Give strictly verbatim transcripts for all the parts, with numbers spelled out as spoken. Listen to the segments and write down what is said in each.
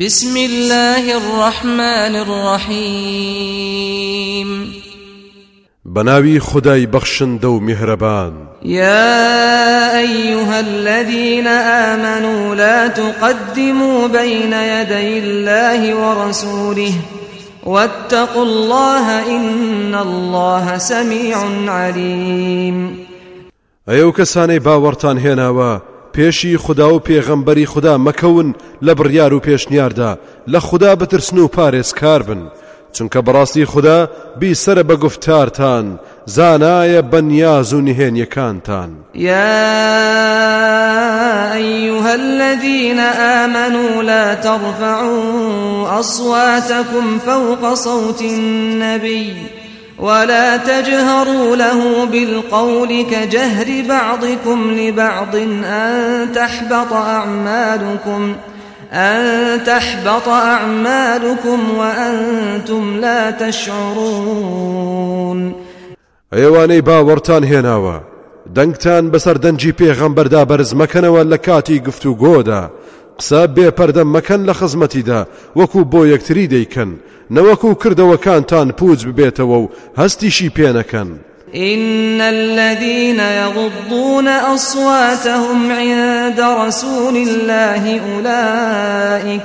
بسم الله الرحمن الرحيم بناوي خداي بخشن دو مهربان. يا أيها الذين آمنوا لا تقدموا بين يدي الله ورسوله واتقوا الله إن الله سميع عليم. أيو كساني باورتان هناوا پێشی خدا و پێغەمبەری خدا مەکەون لە بڕیار و پێشنیاردا لە خدا بترسن و پارێزکار بن، چونکە بەڕاستی خدا بیسەرە بە گفتارتان، زانایە بە نیاز و نهێنیەکانتان. يا أيها الذين آمنوا لا ترفعوا أصواتكم فوق صوت النبي ولا تجهروا له بالقول كجهر بعضكم لبعض أن تحبط أعمالكم أن تحبط أعمالكم وأنتم لا تشعرون. ئەوانەی باوەڕتان هێناوە دەنگتان بەسەر دەنجی پێغەمبەردا بەرز مەکەنەوە لە کاتی گفتوگۆدا، قسە بێپەردە مەکەن لە خزمەتیدا وەکو بۆ یەکتری دەیکەن، نەوەکو کردەوەکانتان پوچ ببێتەوە و هەستیشی پێ نەکەن. إن الذين يغضون أصواتهم عند رسول الله أولئك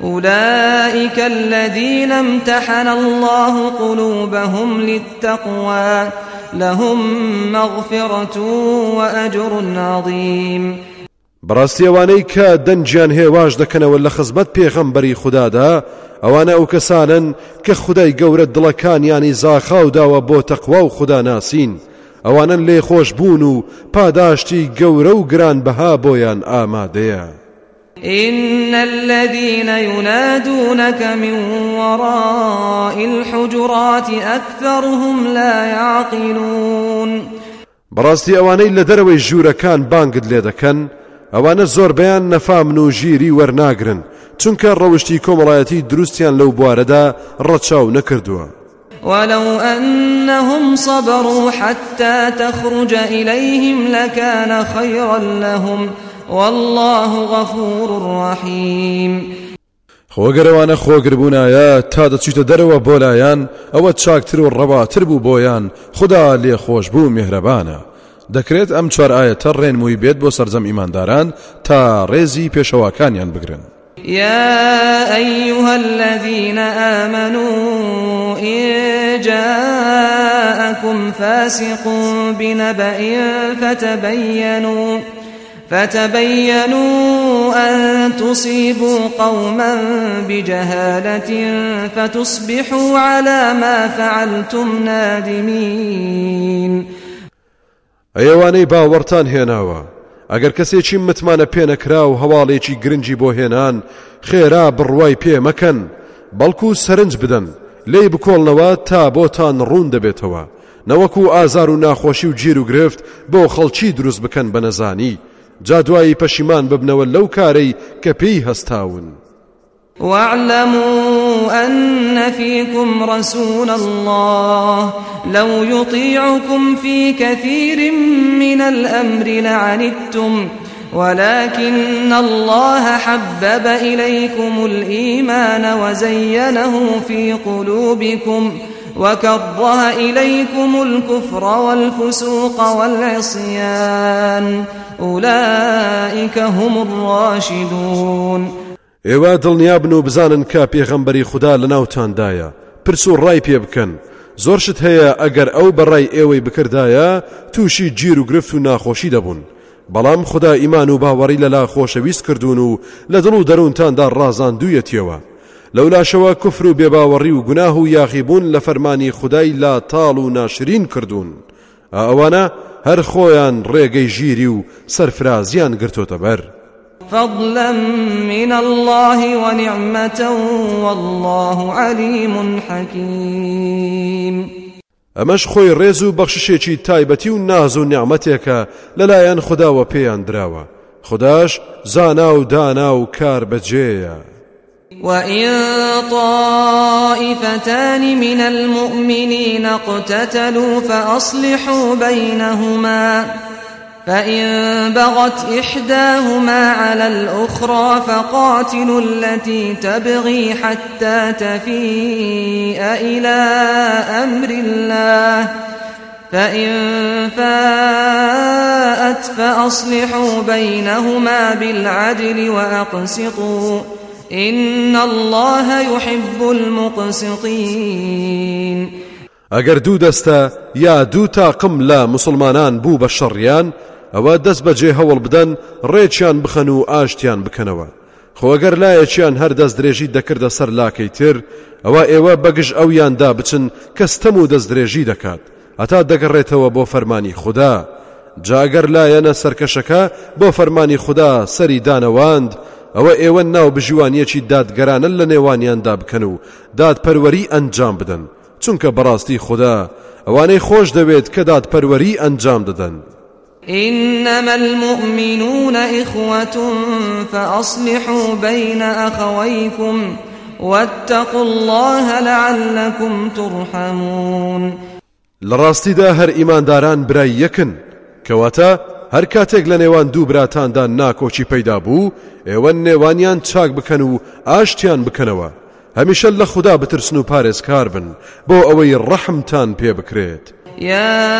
أولئك الذين امتحن الله قلوبهم للتقوى لهم مغفرة وأجر عظيم. بەڕاستی ئەوانەی کە دەنجیان هێواش دەکەنەوە لە خزمەت پێغەمبەری خودادا، ئەوانە ئەو کەسانن کە خودای گەورە دڵەکانیانی زاخاو داوە بۆ تەقوا و خدا ناسین، ئەوانن لێ خۆش بوون و پاداشتی گەورە و گرانبەها بۆیان ئامادەیە. إن الذين ينادونك من وراء الحجرات أكثرهم لا يعقلون. بەڕاستی ئەوانەی لە دەرەوەی ژوورەکان بانگت لێ دەکەن، ئەوانە زۆربەیان نەفامن و ژیری وەرناگرن، چونکە ڕەوشتی کۆمەڵایەتی دروستیان لەو بوارەدا ڕەچاو نەکردووە. ولو أنهم صبروا حتى تخرج إليهم لكان خيرا لهم والله غفور رحيم. خۆگەرەوانە خۆگربوونایە تا دەچیتە دەرەوە بۆ لایەن، ئەوە چاکتر و ڕەواتر بوو بۆیان، خدا لێ خۆش بوو میهرەبانە. دەکرێت ئەم چوار ئاەتە ڕێنمووی بێت بۆ سەرجەم ئیمانداران تا ڕێزی پێشەواکانیان بگرن. يا أيها الذين آمنوا إن جاءكم فاسق بنبأ فتبينوا فتبينوا أن تصيبوا قوما بجهالة فتصبحوا على ما فعلتم نادمين. ئەوانەی باوەڕتان هێناوە ئەگەر کەسێکی متمانە پێنەکرا و هەواڵێکی گرنگی بۆ هێنان، خێرا بڕوای پێ مەکەن، بەڵکو سەرنج بدەن، لێی بکۆڵنەوە تا بۆتان ڕوون دەبێتەوە، نەوەکو ئازار و ناخۆشی و گیر و گرفت بۆ خەڵکی دروست بکەن بە نەزانی، جا دوایی پەشیمان ببنەوە لەو کارەی کە پێی هەستاون. واعلموا أن فيكم رسول الله لو يطيعكم في كثير من الأمر لعنتم ولكن الله حبب إليكم الإيمان وزينه في قلوبكم وكره إليكم الكفر والفسوق والعصيان أولئك هم الراشدون. ئێوە دڵنیابن و بزانن کە پێغەمبەری خدا لە ناوتاندایە، پرس و ڕای پێ بکەن، زۆر شت هەیە ئەگەر ئەو بەڕای ئێوەی بکردایە تووشی گیر و گرفت و ناخۆشی دەبوون، بەڵام خدا ئیمان و باوەڕی لەلا خۆشەویست کردوون و لە دڵ و دەروونتاندا ڕازاندوویەتیەوە، لەولاشەوە کوفر و بێباوەڕی و گوناه و یاخیبوون لە فەرمانی خدای لا تاڵ و ناشرین کردوون، ئەوانە هەر خۆیان ڕێگەی ژیری و سەرفرازیان گرتۆتە بەر. فضلا من الله ونعمة والله عليم حكيم. ئەمەش خۆی ڕێز و بەخششێکی تایبەتی و ناز و نیعمەتێکە لەلایەن خداوە پێیان دراوە، خداش زانا و دانا و کار بەجێیە. وإن طائفتان من المؤمنين اقتتلوا فأصلحوا بينهما فإن بغت إحداهما على الأخرى فقاتلوا التي تبغي حتى تفيء إلى أمر الله فإن فاءت فأصلحوا بينهما بالعدل وأقسطوا إن الله يحب المقسطين. ئەگەر دوو دەستە یا دوو تاقم لە مسلمانان بوو بە شەڕیان ئەوە دەست بەجێ هەوڵ بدەن ڕێکیان بخەن و ئاشتیان بکەنەوە. خۆ ئەگەر لایەکیان هەر دەست درێژی دەکردە سەر لاکەی تر ئەوە ئێوە بەگژ ئەویاندا بچن کە ستەم و دەست درێژی دەکات هەتا دەگەڕێتەوە بۆ فەرمانی خوددا. جا ئەگەر لایەنە سەرکەشەکە بۆ فەرمانی خوددا سەری دانەواند ئەوە ئێوە ناو بژیوانیەکی دادگەرانە لە نێوانیاندا بکەن و دادپەروەری ئەنجام بدەن چونکە بەڕاستی خوددا ئەوانەی خۆش دەوێت کە دادپەروەری ئەنجام دەدەن. إنما المؤمنون إخوة فأصلحوا بين أخويكم واتقوا الله لعلكم ترحمون. لڕاستیدا هەر ئیمانداران برای یەکن کەواتە هەر کاتێک لە نێوان دوو براتاندا ناکۆچی پەیدا بوو ئێوە نێوانیان چاک بکەن و ئاشتیان بکەنەوە. هەمیشە لە خوددا بترسن و پارێزکار بن بۆ ئەوەی ڕەحمتان پێ بکرێت. يا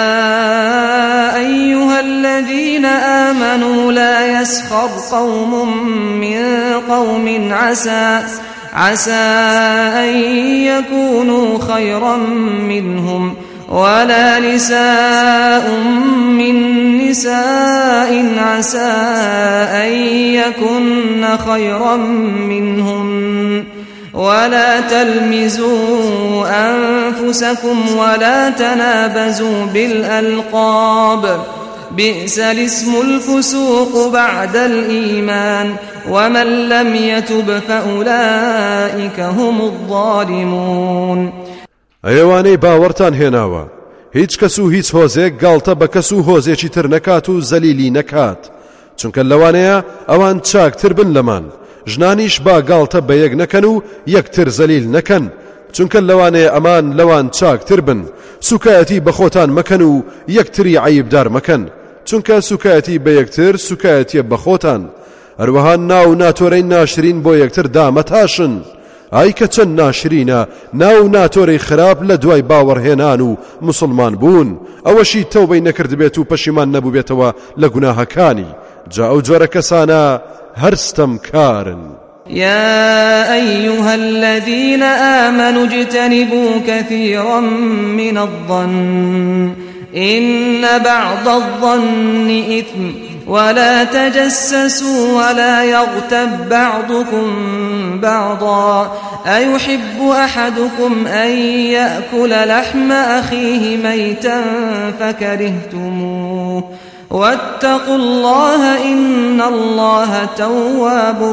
أيها الذين آمنوا لا يسخر قوم من قوم عسى عسى أن يكونوا خيرا منهم ولا نساء من نساء عسى أن يكن خيرا منهن ولا تلمزوا أنفسكم ولا تنابزوا بالألقاب بئس الاسم الفسوق بعد الإيمان ومن لم يتب فأولئك هم الظالمون. ئەوانەی باوەڕتان هێناوە هیچ کەس و هیچ هۆزێک گاڵتە بە کەس و هۆزێکی تر نەکات و زەلیلی نەکات چونکە لەوانەیە ئەوان چاکتر بن لەمان. ژنانیش با گاڵتە بە یەک نەکەن و یەکتر زەلیل نەکەن چونکە لەوانەیە ئەمان لەوان چاکتر بن. سوکایەتی بە خۆتان مەکەن و یەکتری عەیبدار مەکەن چونکە سوکایەتی بە یەکتر سوکایەتیە بە خۆتان. هەروەها ناو ناتۆرەی ناشرین بۆ یەکتر دامەتاشن. ئای کە چەند ناشرینە ناو ناتۆرەی خراپ لە دوای باوەڕهێنان و مسلمان بوون ئەوەشی تەوبەی نەکردبێت و پەشیمان نەبووبێتەوە لە گوناهەکانی. جا ئەو جۆرە کەسانە هەرستەم کارن. يا أيها الذين آمنوا اجتنبوا كثيرا من الظن إن بعض الظن إثم ولا تجسسوا ولا يغتب بعضكم بعضا أيحب أحدكم أن يأكل لحم أخيه ميتا فكرهتموه واتقوا الله إن الله تواب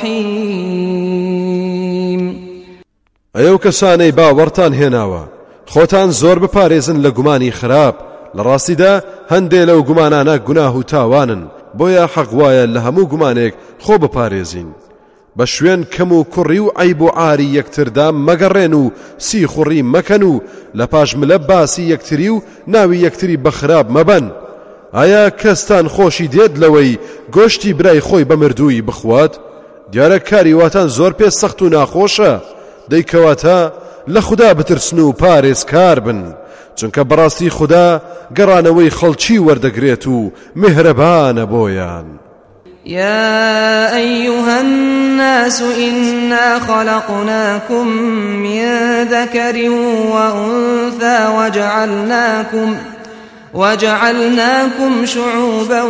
رحيم. ئەو کەسانەی باوەڕتان هێناوە خۆتان زۆر بپارێزن لە گومانی خراپ. لە ڕاستیدا هەندێک لەو گومانانە گوناه و تاوانن بۆیە حەق وایە لە هەموو گومانێک خۆ بپارێزین. بە شوێن کەم و کوڕی و عەیب و عاری یەکتردا مەگەڕێن و سی خوڕی مەکەن و لە پاش ملە باسی یەکتری و ناوی یەکتری بە خراپ مەبەن. ئایا کەستان خۆشی دێت لەوەی گۆشتی برای خۆی بە مردووی بخوات؟ دیارە کاری واتان زۆر پێ سەخت و ناخۆشە. دەیکەواتە لە خوددا بترسن و پارێزکار بن چونکە بەڕاستی خوددا گەڕانەوەی خەڵکی وەردەگرێت و میهرەبانە بۆیان. يا أيها الناس إنا خلقناكم من ذكر وأنثى وجعلناكم وجعلناكم شعوبا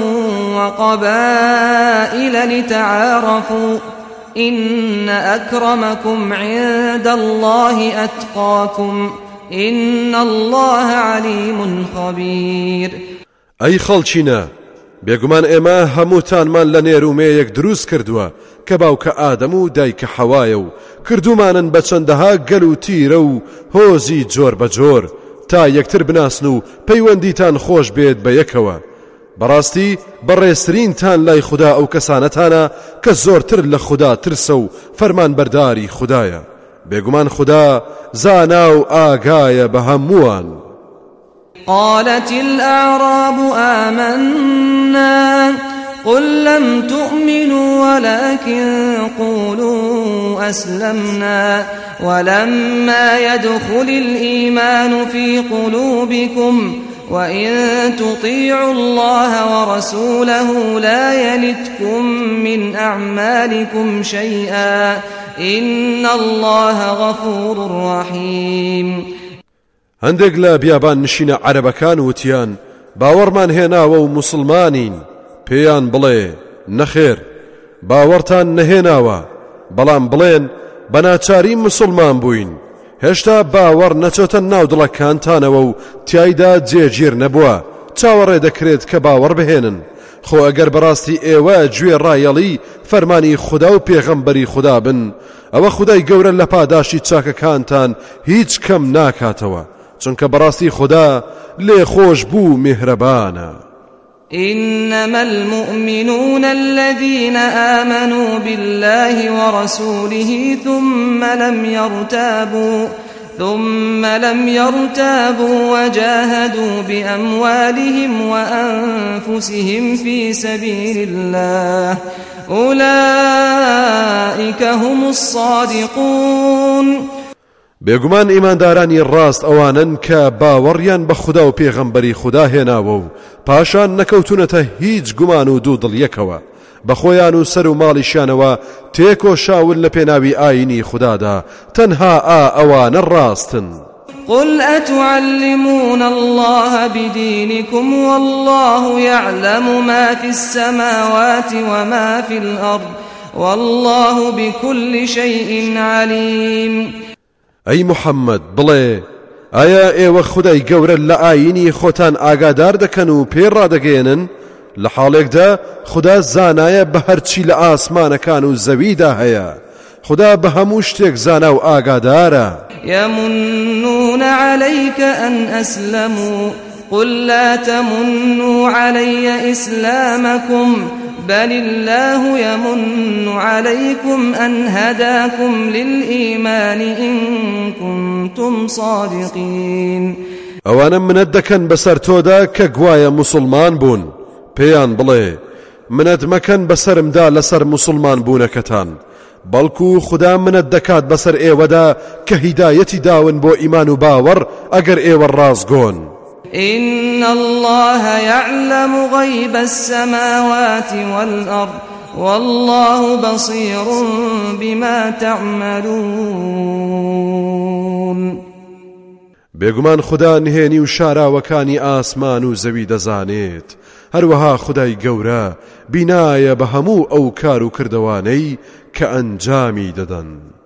وقبائل لتعارفوا إن أكرمكم عند الله أتقاكم إن الله عليم خبير. أي خەڵچینە بێگومان ئێمە هەمووتانمان لە نێرومەیەک دروست کردووە کە باوکە ئادەم و دایکە حەوایە و کردومانن بە چەندەها گەل و تیرە و هۆزی جۆر بە جۆر تا یەکتر بناسن و پەیوەندیتان خۆش بێت بە یەکەوە. بەڕاستی بەڕێزترینتان لای خوددا ئەو کەسانەتانە کە زۆرتر لە خوددا ترسە و فەرمان بەرداری خوددایە. بێگومان خوددا زانا و ئاگایە بە هەمووان. قالت الأعراب آمنا أسلمنا قل لم تؤمنوا ولكن قولوا أسلمنا ولما يدخل الإيمان في قلوبكم وإن تطيعوا الله ورسوله لا يلتكم من أعمالكم شيئا إن الله غفور رحيم. هەندێک لە بیابان نشینە عەرەبەکان وتیان باوەڕمان هێناوە و موسڵمانین. پێیان بڵێ نەخێر باوەڕتان نەهێناوە بەڵام بڵێن بەناچاری موسڵمان بووین. هێشتا باوەڕ نەچۆتە ناو دڵەکانتانەوە و تیایدا جێگیر نەبووە چاوەڕێ دەکرێت کە باوەڕ بهێنن. خۆ ئەگەر بەڕاستی ئێوە گوێ ڕایەڵی فەرمانی خوددا و پێغەمبەری خوددا بن ئەوە خودای گەورە لە پاداشی چاکەکانتان هیچ کەم ناکاتەوە چونکە بەڕاستی خوددا لێ خۆش بوو میهرەبانە. إنما المؤمنون الذين آمنوا بالله ورسوله ثم لم يرتابوا ثم لم يرتابوا وجاهدوا بأموالهم وأنفسهم في سبيل الله أولئك هم الصادقون. بێگومان ئیماندارانی ڕاست ئەوانن کە باوەڕیان بە خوددا و پێغەمبەری خوددا هێناوە و پاشان نەکەوتونەتە هیچ گومان و دوو دڵیەکەوە بە خۆیان و سەر و ماڵیشیانەوە تێکۆشاون لە پێناوی ئاینی خوددادا تەنها ئا ئەوانە ڕاستن. قل أتعلمون الله بدينكم والله يعلم ما في السماوات وما في الأرض والله بكل شيء عليم. ئەی محەممەد بڵێ ئایا ئێوە خودای گەورە لە ئاینی خۆتان ئاگادار دەکەن و پێڕادەگەێنن لە حاڵێکدا خوددا زانایە بە هەرچی لە ئاسمانەکان و زەویدا هەیە. خوددا بە هەموو شتێک زانا و ئاگادارە. يمنون عليك أن أسلموا قل لا تمنوا علي إسلامكم بل الله يمن عليكم أن هداكم للإيمان إن كنتم صادقين. ئەوانە منەت دەکەن بەسەر تۆدا کە گوایە موسڵمان بوون. پێیان بڵێ منەت مەکەن بەسەرمدا لەسەر موسڵمان بوونەکەتان بەڵکو خوددا منەت دەکات بەسەر ئێوەدا کە هیدایەتی داون بۆ ئیمان و باوەڕ ئەگەر ئێوە ڕازگۆن. إن الله يعلم غيب السماوات والأرض والله بصير بما تعملون. بێگومان خوددا نهێنی و شاراوەکانی ئاسمان و زەوی دەزانێت هەروەها خودای گەورە بینایە بە هەموو ئەو کار و کردەوانەی کە ئەنجامی دەدەن.